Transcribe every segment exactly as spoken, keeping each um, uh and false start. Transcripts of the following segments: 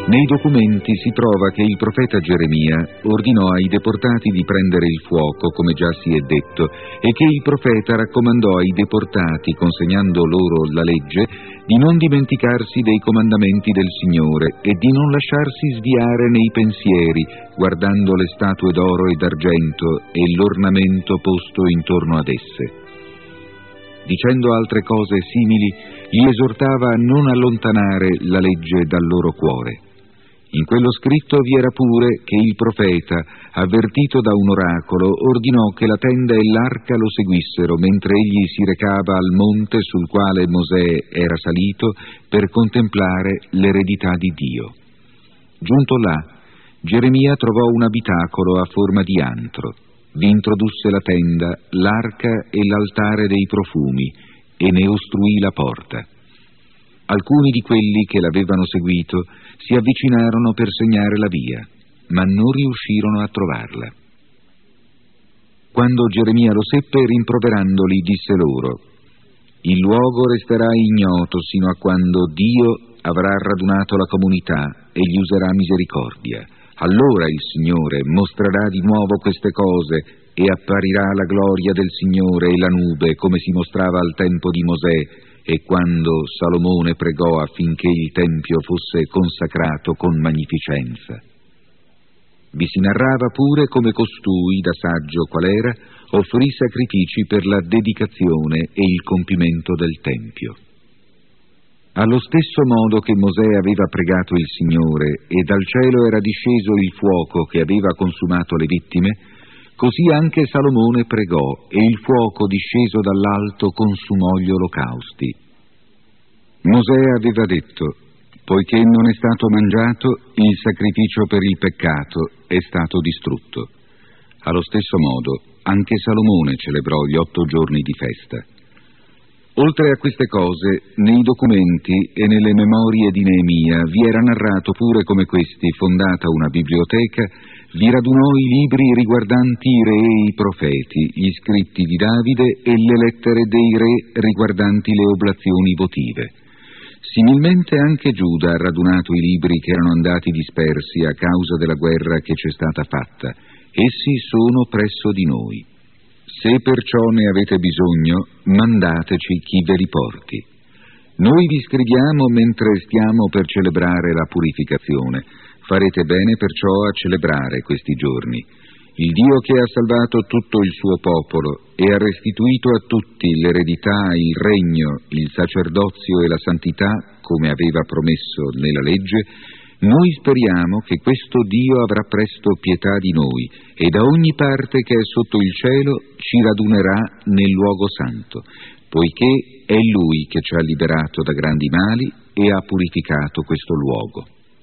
Nei documenti si trova che il profeta Geremia ordinò ai deportati di prendere il fuoco, come già si è detto, e che il profeta raccomandò ai deportati, consegnando loro la legge, di non dimenticarsi dei comandamenti del Signore e di non lasciarsi sviare nei pensieri, guardando le statue d'oro e d'argento e l'ornamento posto intorno ad esse. Dicendo altre cose simili, li esortava a non allontanare la legge dal loro cuore. In quello scritto vi era pure che il profeta, avvertito da un oracolo, ordinò che la tenda e l'arca lo seguissero mentre egli si recava al monte sul quale Mosè era salito per contemplare l'eredità di Dio. Giunto là, Geremia trovò un abitacolo a forma di antro. Vi introdusse la tenda, l'arca e l'altare dei profumi e ne ostruì la porta. Alcuni di quelli che l'avevano seguito si avvicinarono per segnare la via, ma non riuscirono a trovarla. Quando Geremia lo seppe, rimproverandoli, disse loro: «Il luogo resterà ignoto sino a quando Dio avrà radunato la comunità e gli userà misericordia. Allora il Signore mostrerà di nuovo queste cose e apparirà la gloria del Signore e la nube, come si mostrava al tempo di Mosè e quando Salomone pregò affinché il Tempio fosse consacrato con magnificenza». Vi si narrava pure come costui, da saggio qual era, offrì sacrifici per la dedicazione e il compimento del Tempio. Allo stesso modo che Mosè aveva pregato il Signore e dal cielo era disceso il fuoco che aveva consumato le vittime, così anche Salomone pregò e il fuoco disceso dall'alto consumò gli olocausti. Mosè aveva detto: «Poiché non è stato mangiato, il sacrificio per il peccato è stato distrutto». Allo stesso modo anche Salomone celebrò gli otto giorni di festa. Oltre a queste cose, nei documenti e nelle memorie di Neemia vi era narrato pure come questi, fondata una biblioteca, vi radunò i libri riguardanti i re e i profeti, gli scritti di Davide e le lettere dei re riguardanti le oblazioni votive. Similmente anche Giuda ha radunato i libri che erano andati dispersi a causa della guerra che c'è stata fatta. Essi sono presso di noi. Se perciò ne avete bisogno, mandateci chi ve li porti. Noi vi scriviamo mentre stiamo per celebrare la purificazione. Farete bene perciò a celebrare questi giorni. Il Dio che ha salvato tutto il suo popolo e ha restituito a tutti l'eredità, il regno, il sacerdozio e la santità, come aveva promesso nella legge, noi speriamo che questo Dio avrà presto pietà di noi e da ogni parte che è sotto il cielo ci radunerà nel luogo santo, poiché è Lui che ci ha liberato da grandi mali e ha purificato questo luogo.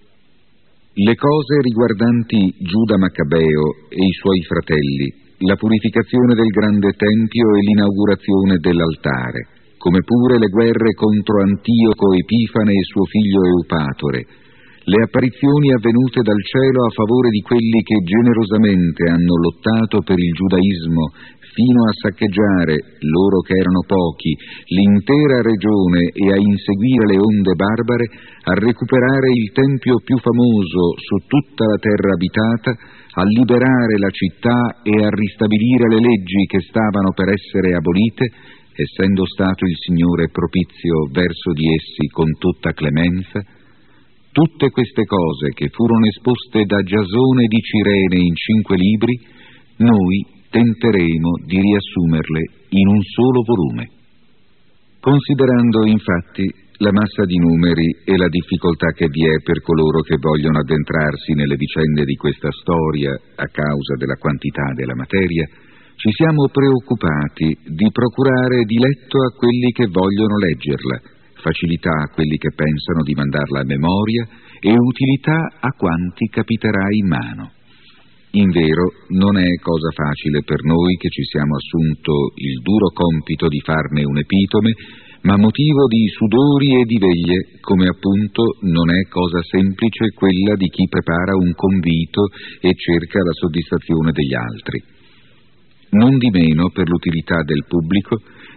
Le cose riguardanti Giuda Maccabeo e i suoi fratelli, la purificazione del grande tempio e l'inaugurazione dell'altare, come pure le guerre contro Antioco Epifane e suo figlio Eupatore, le apparizioni avvenute dal cielo a favore di quelli che generosamente hanno lottato per il giudaismo fino a saccheggiare, loro che erano pochi, l'intera regione e a inseguire le onde barbare, a recuperare il tempio più famoso su tutta la terra abitata, a liberare la città e a ristabilire le leggi che stavano per essere abolite, essendo stato il Signore propizio verso di essi con tutta clemenza. Tutte queste cose che furono esposte da Giasone di Cirene in cinque libri, noi tenteremo di riassumerle in un solo volume. Considerando infatti la massa di numeri e la difficoltà che vi è per coloro che vogliono addentrarsi nelle vicende di questa storia a causa della quantità della materia, ci siamo preoccupati di procurare diletto a quelli che vogliono leggerla, facilità a quelli che pensano di mandarla a memoria e utilità a quanti capiterà in mano. Invero non è cosa facile per noi che ci siamo assunto il duro compito di farne un epitome, ma motivo di sudori e di veglie, come appunto non è cosa semplice quella di chi prepara un convito e cerca la soddisfazione degli altri. Non di meno, per l'utilità del pubblico,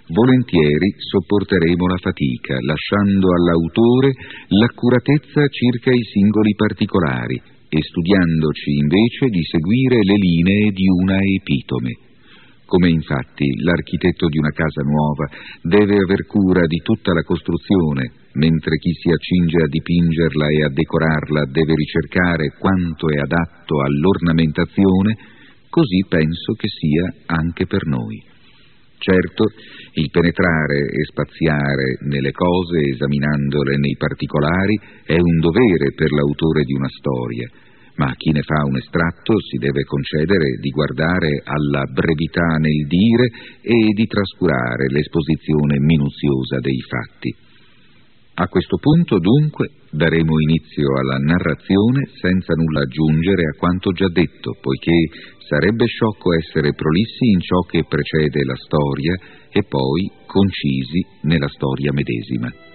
volentieri sopporteremo la fatica, lasciando all'autore l'accuratezza circa i singoli particolari e studiandoci invece di seguire le linee di una epitome. Come infatti l'architetto di una casa nuova deve aver cura di tutta la costruzione, mentre chi si accinge a dipingerla e a decorarla deve ricercare quanto è adatto all'ornamentazione, così penso che sia anche per noi. Certo, il penetrare e spaziare nelle cose, esaminandole nei particolari, è un dovere per l'autore di una storia, ma chi ne fa un estratto si deve concedere di guardare alla brevità nel dire e di trascurare l'esposizione minuziosa dei fatti. A questo punto, dunque, daremo inizio alla narrazione senza nulla aggiungere a quanto già detto, poiché sarebbe sciocco essere prolissi in ciò che precede la storia e poi concisi nella storia medesima.